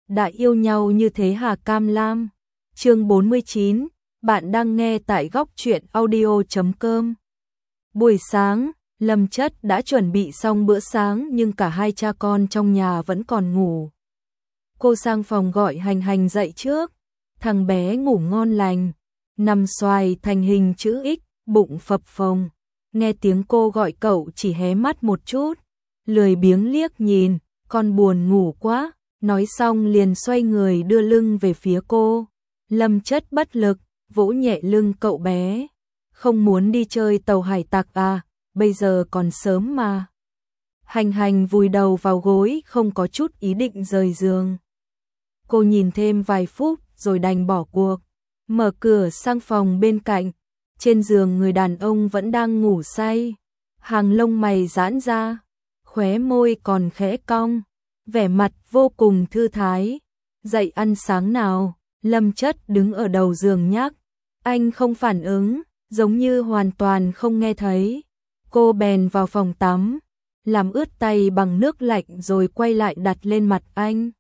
đã yêu nhau như thế hả Cam Lam? Chương 49, bạn đang nghe tại góc truyện audio.com. Buổi sáng, Lâm Chất đã chuẩn bị xong bữa sáng nhưng cả hai cha con trong nhà vẫn còn ngủ. Cô sang phòng gọi Hành Hành dậy trước, thằng bé ngủ ngon lành, nằm xoài thành hình chữ X, bụng phập phồng. Nghe tiếng cô gọi cậu chỉ hé mắt một chút, lười biếng liếc nhìn, con buồn ngủ quá, nói xong liền xoay người đưa lưng về phía cô. Lâm Chất bất lực, vỗ nhẹ lưng cậu bé. Không muốn đi chơi tàu hải tặc à, bây giờ còn sớm mà. Hành Hành vùi đầu vào gối không có chút ý định rời giường. Cô nhìn thêm vài phút rồi đành bỏ cuộc. Mở cửa sang phòng bên cạnh. Trên giường người đàn ông vẫn đang ngủ say. Hàng lông mày giãn ra, khóe môi còn khẽ cong, vẻ mặt vô cùng thư thái. Dậy ăn sáng nào? Lâm Chất đứng ở đầu giường nhắc. Anh không phản ứng, giống như hoàn toàn không nghe thấy. Cô bèn vào phòng tắm, làm ướt tay bằng nước lạnh rồi quay lại đặt lên mặt anh.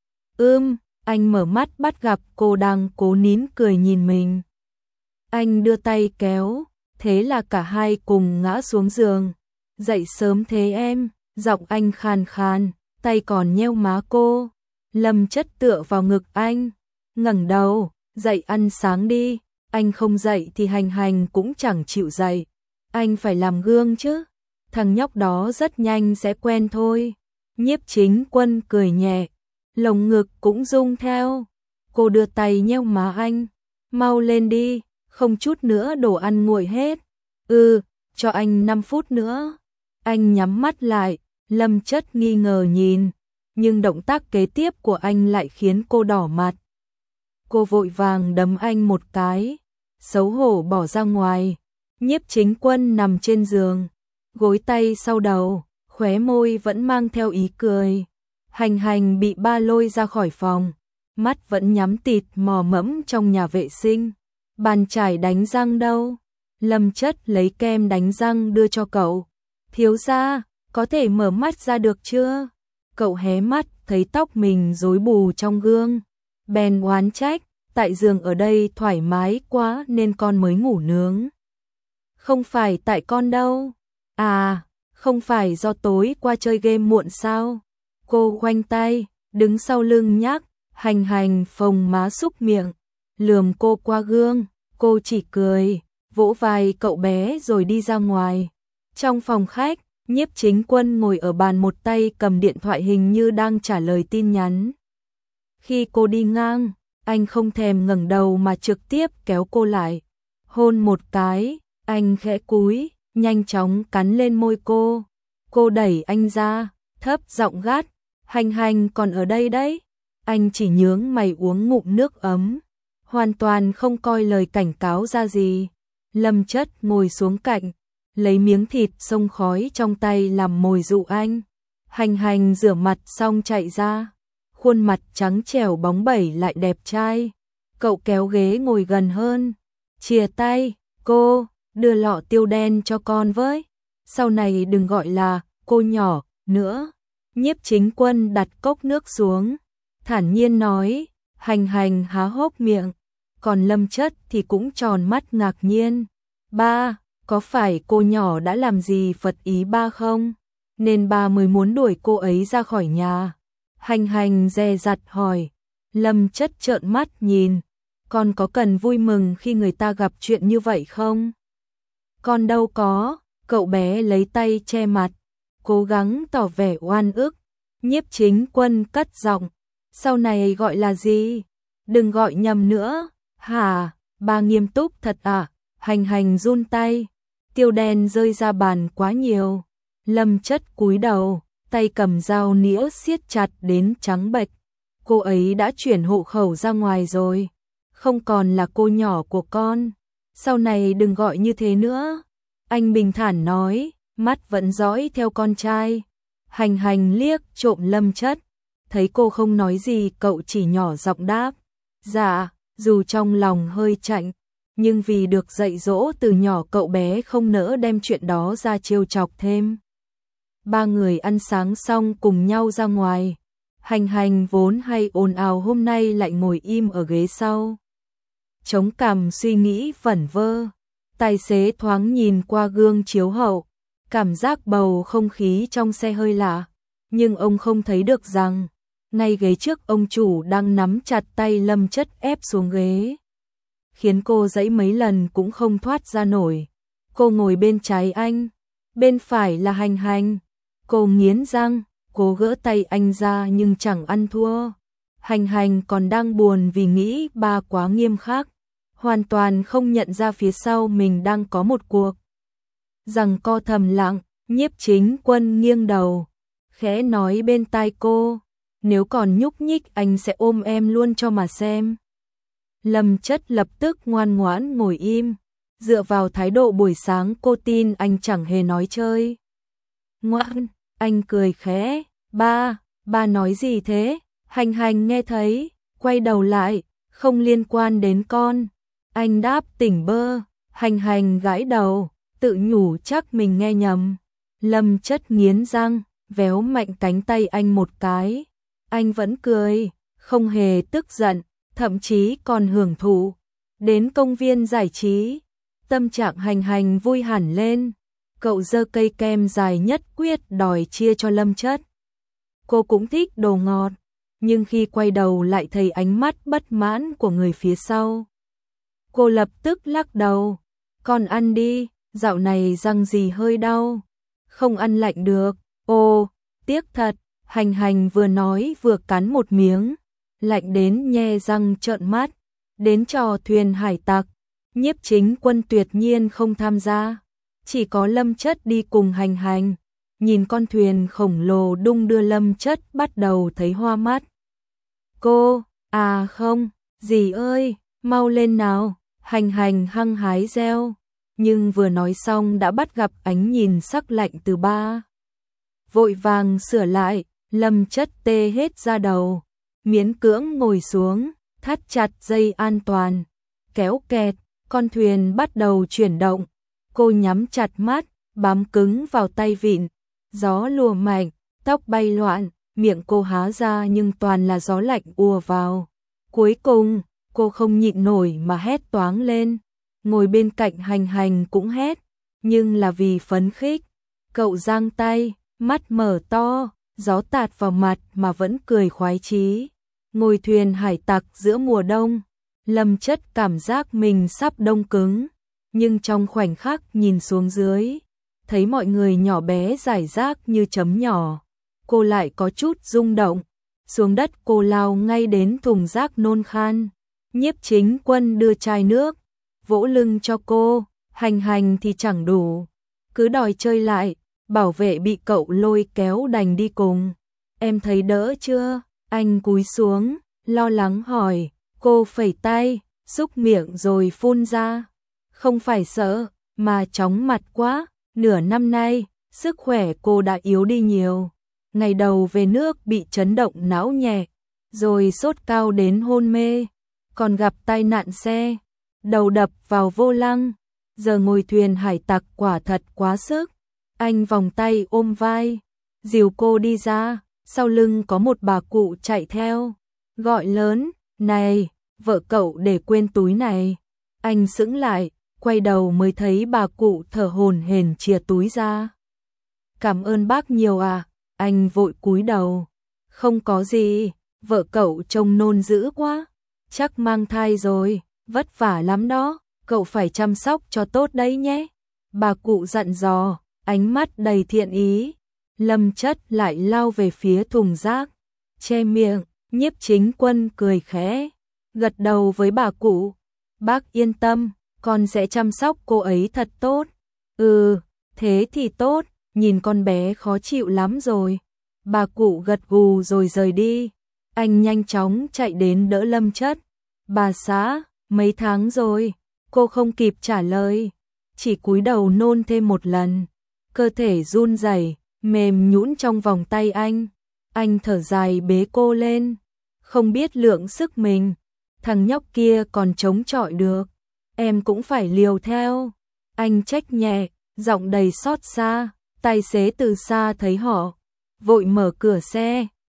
Anh mở mắt bắt gặp cô đang cố nín cười nhìn mình. Anh đưa tay kéo, thế là cả hai cùng ngã xuống giường. Dậy sớm thế em, giọng anh khàn khàn, tay còn nheo má cô. Lâm Chất tựa vào ngực anh, ngẩng đầu, dậy ăn sáng đi. Anh không dậy thì Hành Hành cũng chẳng chịu dậy. Anh phải làm gương chứ, thằng nhóc đó rất nhanh sẽ quen thôi. Nhiếp Chính Quân cười nhẹ, lồng ngực cũng rung theo. Cô đưa tay nheo má anh, mau lên đi, không chút nữa đồ ăn nguội hết. Cho anh 5 phút nữa. Anh nhắm mắt lại, Lâm Chất nghi ngờ nhìn, nhưng động tác kế tiếp của anh lại khiến cô đỏ mặt. Cô vội vàng đấm anh một cái, xấu hổ bỏ ra ngoài. Nhiếp Chính Quân nằm trên giường, gối tay sau đầu, khóe môi vẫn mang theo ý cười. Hành Hành bị ba lôi ra khỏi phòng, mắt vẫn nhắm tịt mò mẫm trong nhà vệ sinh. Bàn chải đánh răng đâu? Lâm Chất lấy kem đánh răng đưa cho cậu. Thiếu gia, có thể mở mắt ra được chưa? Cậu hé mắt thấy tóc mình rối bù trong gương, bèn oán trách, tại giường ở đây thoải mái quá nên con mới ngủ nướng. Không phải tại con đâu. À, không phải do tối qua chơi game muộn sao? Cô khoanh tay, đứng sau lưng nhắc. Hành Hành phồng má súc miệng, lườm cô qua gương. Cô chỉ cười, vỗ vai cậu bé rồi đi ra ngoài. Trong phòng khách, Nhiếp Chính Quân ngồi ở bàn một tay cầm điện thoại hình như đang trả lời tin nhắn. Khi cô đi ngang, anh không thèm ngẩng đầu mà trực tiếp kéo cô lại. Hôn một cái, anh khẽ cúi, nhanh chóng cắn lên môi cô. Cô đẩy anh ra, thấp giọng gắt, Hành Hành còn ở đây đấy. Anh chỉ nhướng mày uống ngụm nước ấm, hoàn toàn không coi lời cảnh cáo ra gì. Lâm Chất ngồi xuống cạnh, lấy miếng thịt xông khói trong tay làm mồi dụ anh. Hành Hành rửa mặt xong chạy ra, khuôn mặt trắng trẻo bóng bẩy lại đẹp trai. Cậu kéo ghế ngồi gần hơn, chìa tay, cô, đưa lọ tiêu đen cho con với. Sau này đừng gọi là cô nhỏ nữa. Nhiếp Chính Quân đặt cốc nước xuống, thản nhiên nói. Hành Hành há hốc miệng, còn Lâm Chất thì cũng tròn mắt ngạc nhiên. Ba, có phải cô nhỏ đã làm gì phật ý ba không? Nên ba mới muốn đuổi cô ấy ra khỏi nhà. Hành Hành dè dặt hỏi. Lâm Chất trợn mắt nhìn, con có cần vui mừng khi người ta gặp chuyện như vậy không? Con đâu có. Cậu bé lấy tay che mặt, cố gắng tỏ vẻ oan ức. Nhiếp Chính Quân cất giọng, sau này gọi là gì? Đừng gọi nhầm nữa. Hả, ba nghiêm túc thật à? Hành Hành run tay, tiêu đen rơi ra bàn quá nhiều. Lâm Chất cúi đầu, tay cầm dao nĩa siết chặt đến trắng bệch. Cô ấy đã chuyển hộ khẩu ra ngoài rồi, không còn là cô nhỏ của con. Sau này đừng gọi như thế nữa. Anh bình thản nói, mắt vẫn dõi theo con trai. Hành Hành liếc trộm Lâm Chất, thấy cô không nói gì cậu chỉ nhỏ giọng đáp. Dạ, dù trong lòng hơi chạnh, nhưng vì được dạy dỗ từ nhỏ cậu bé không nỡ đem chuyện đó ra trêu chọc thêm. Ba người ăn sáng xong cùng nhau ra ngoài. Hành Hành vốn hay ồn ào hôm nay lại ngồi im ở ghế sau. Chống cằm suy nghĩ vẩn vơ, tài xế thoáng nhìn qua gương chiếu hậu, cảm giác bầu không khí trong xe hơi lạ, nhưng ông không thấy được rằng, ngay ghế trước ông chủ đang nắm chặt tay Lâm Chất ép xuống ghế, khiến cô giãy mấy lần cũng không thoát ra nổi. Cô ngồi bên trái anh, bên phải là Hành Hành. Cô nghiến răng, cố gỡ tay anh ra nhưng chẳng ăn thua. Hành Hành còn đang buồn vì nghĩ ba quá nghiêm khắc, hoàn toàn không nhận ra phía sau mình đang có một cuộc giằng co thầm lặng. Nhiếp Chính Quân nghiêng đầu, khẽ nói bên tai cô, nếu còn nhúc nhích anh sẽ ôm em luôn cho mà xem. Lâm Chất lập tức ngoan ngoãn ngồi im, dựa vào thái độ buổi sáng cô tin anh chẳng hề nói chơi. Ngoan, anh cười khẽ, ba nói gì thế? Hành Hành nghe thấy, quay đầu lại, không liên quan đến con. Anh đáp tỉnh bơ. Hành Hành gãi đầu, tự nhủ chắc mình nghe nhầm. Lâm Chất nghiến răng, véo mạnh cánh tay anh một cái. Anh vẫn cười, không hề tức giận, thậm chí còn hưởng thụ. Đến công viên giải trí, tâm trạng Hành Hành vui hẳn lên. Cậu giơ cây kem dài nhất quyết đòi chia cho Lâm Chất. Cô cũng thích đồ ngọt, nhưng khi quay đầu lại thấy ánh mắt bất mãn của người phía sau. Cô lập tức lắc đầu, con ăn đi, dạo này răng gì hơi đau, không ăn lạnh được. Ô, tiếc thật. Hành Hành vừa nói vừa cắn một miếng, lạnh đến nhe răng trợn mắt. Đến trò thuyền hải tặc, Nhiếp Chính Quân tuyệt nhiên không tham gia, chỉ có Lâm Chất đi cùng Hành Hành. Nhìn con thuyền khổng lồ đung đưa, Lâm Chất bắt đầu thấy hoa mắt. Cô, à không, dì ơi, mau lên nào. Hành Hành hăng hái reo, nhưng vừa nói xong đã bắt gặp ánh nhìn sắc lạnh từ ba. Vội vàng sửa lại, Lâm Chất tê hết da đầu, miễn cưỡng ngồi xuống, thắt chặt dây an toàn, kéo kẹt, con thuyền bắt đầu chuyển động. Cô nhắm chặt mắt, bám cứng vào tay vịn, gió lùa mạnh, tóc bay loạn, miệng cô há ra nhưng toàn là gió lạnh ùa vào. Cuối cùng, cô không nhịn nổi mà hét toáng lên. Ngồi bên cạnh Hành Hành cũng hét, nhưng là vì phấn khích. Cậu giang tay, mắt mở to, gió tạt vào mặt mà vẫn cười khoái chí. Ngồi thuyền hải tặc giữa mùa đông, Lâm Chất cảm giác mình sắp đông cứng, nhưng trong khoảnh khắc nhìn xuống dưới, thấy mọi người nhỏ bé rải rác như chấm nhỏ, cô lại có chút rung động. Xuống đất cô lao ngay đến thùng rác nôn khan. Nhiếp Chính Quân đưa chai nước, vỗ lưng cho cô. Hành Hành thì chẳng đủ, cứ đòi chơi lại. Bảo vệ bị cậu lôi kéo đành đi cùng. Em thấy đỡ chưa? Anh cúi xuống, lo lắng hỏi. Cô phẩy tay, xúc miệng rồi phun ra. Không phải sợ, mà chóng mặt quá. Nửa năm nay, sức khỏe cô đã yếu đi nhiều. Ngày đầu về nước bị chấn động não nhẹ, rồi sốt cao đến hôn mê, còn gặp tai nạn xe, đầu đập vào vô lăng. Giờ ngồi thuyền hải tặc quả thật quá sức. Anh vòng tay ôm vai, dìu cô đi ra, sau lưng có một bà cụ chạy theo, gọi lớn, này, vợ cậu để quên túi này. Anh sững lại, quay đầu mới thấy bà cụ thở hổn hển chìa túi ra. Cảm ơn bác nhiều à. Anh vội cúi đầu, không có gì, vợ cậu trông nôn dữ quá, chắc mang thai rồi, vất vả lắm đó, cậu phải chăm sóc cho tốt đấy nhé. Bà cụ dặn dò, ánh mắt đầy thiện ý. Lâm Chất lại lao về phía thùng rác, che miệng. Nhiếp Chính Quân cười khẽ, gật đầu với bà cụ. Bác yên tâm, con sẽ chăm sóc cô ấy thật tốt. Ừ, thế thì tốt. Nhìn con bé khó chịu lắm rồi. Bà cụ gật gù rồi rời đi. Anh nhanh chóng chạy đến đỡ Lâm Chất. Bà xã, mấy tháng rồi? Cô không kịp trả lời, chỉ cúi đầu nôn thêm một lần. Cơ thể run rẩy, mềm nhũn trong vòng tay anh. Anh thở dài bế cô lên, không biết lượng sức mình. Thằng nhóc kia còn chống chọi được, em cũng phải liều theo. Anh trách nhẹ, giọng đầy xót xa. Tài xế từ xa thấy họ, vội mở cửa xe,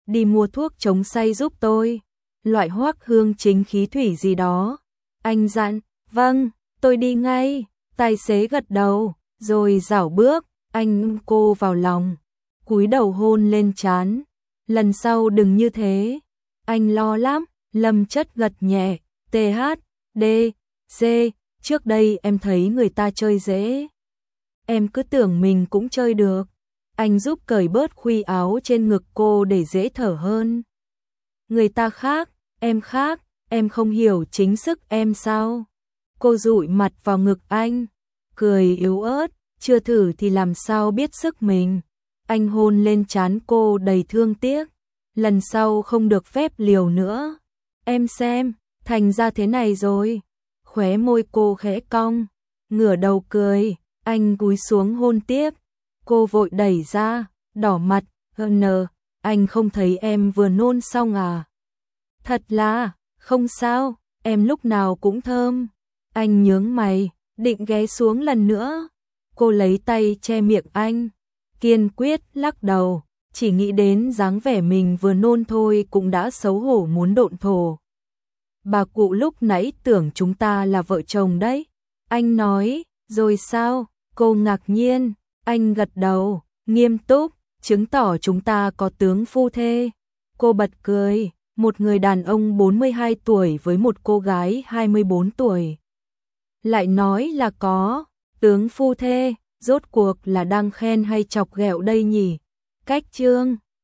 đi mua thuốc chống say giúp tôi, loại hoắc hương chính khí thủy gì đó. Anh dặn, vâng, tôi đi ngay. Tài xế gật đầu, rồi rảo bước, anh ôm cô vào lòng, cúi đầu hôn lên trán. Lần sau đừng như thế, anh lo lắm. Lâm Chất gật nhẹ, THD, D, trước đây em thấy người ta chơi dễ. Em cứ tưởng mình cũng chơi được. Anh giúp cởi bớt khuy áo trên ngực cô để dễ thở hơn. Người ta khác, em không hiểu chính sức em sao? Cô dụi mặt vào ngực anh, cười yếu ớt, chưa thử thì làm sao biết sức mình. Anh hôn lên trán cô đầy thương tiếc, lần sau không được phép liều nữa. Em xem, thành ra thế này rồi. Khóe môi cô khẽ cong, ngửa đầu cười, anh cúi xuống hôn tiếp. Cô vội đẩy ra, đỏ mặt, anh không thấy em vừa nôn xong à? Thật là, không sao, em lúc nào cũng thơm. Anh nhướng mày, định ghé xuống lần nữa. Cô lấy tay che miệng anh, kiên quyết lắc đầu, chỉ nghĩ đến dáng vẻ mình vừa nôn thôi cũng đã xấu hổ muốn độn thổ. Bà cụ lúc nãy tưởng chúng ta là vợ chồng đấy. Anh nói, rồi sao? Cô ngạc nhiên, anh gật đầu, nghiêm túc, chứng tỏ chúng ta có tướng phu thê. Cô bật cười, một người đàn ông 42 tuổi với một cô gái 24 tuổi. Lại nói là có tướng phu thê, rốt cuộc là đang khen hay chọc ghẹo đây nhỉ? Cách chương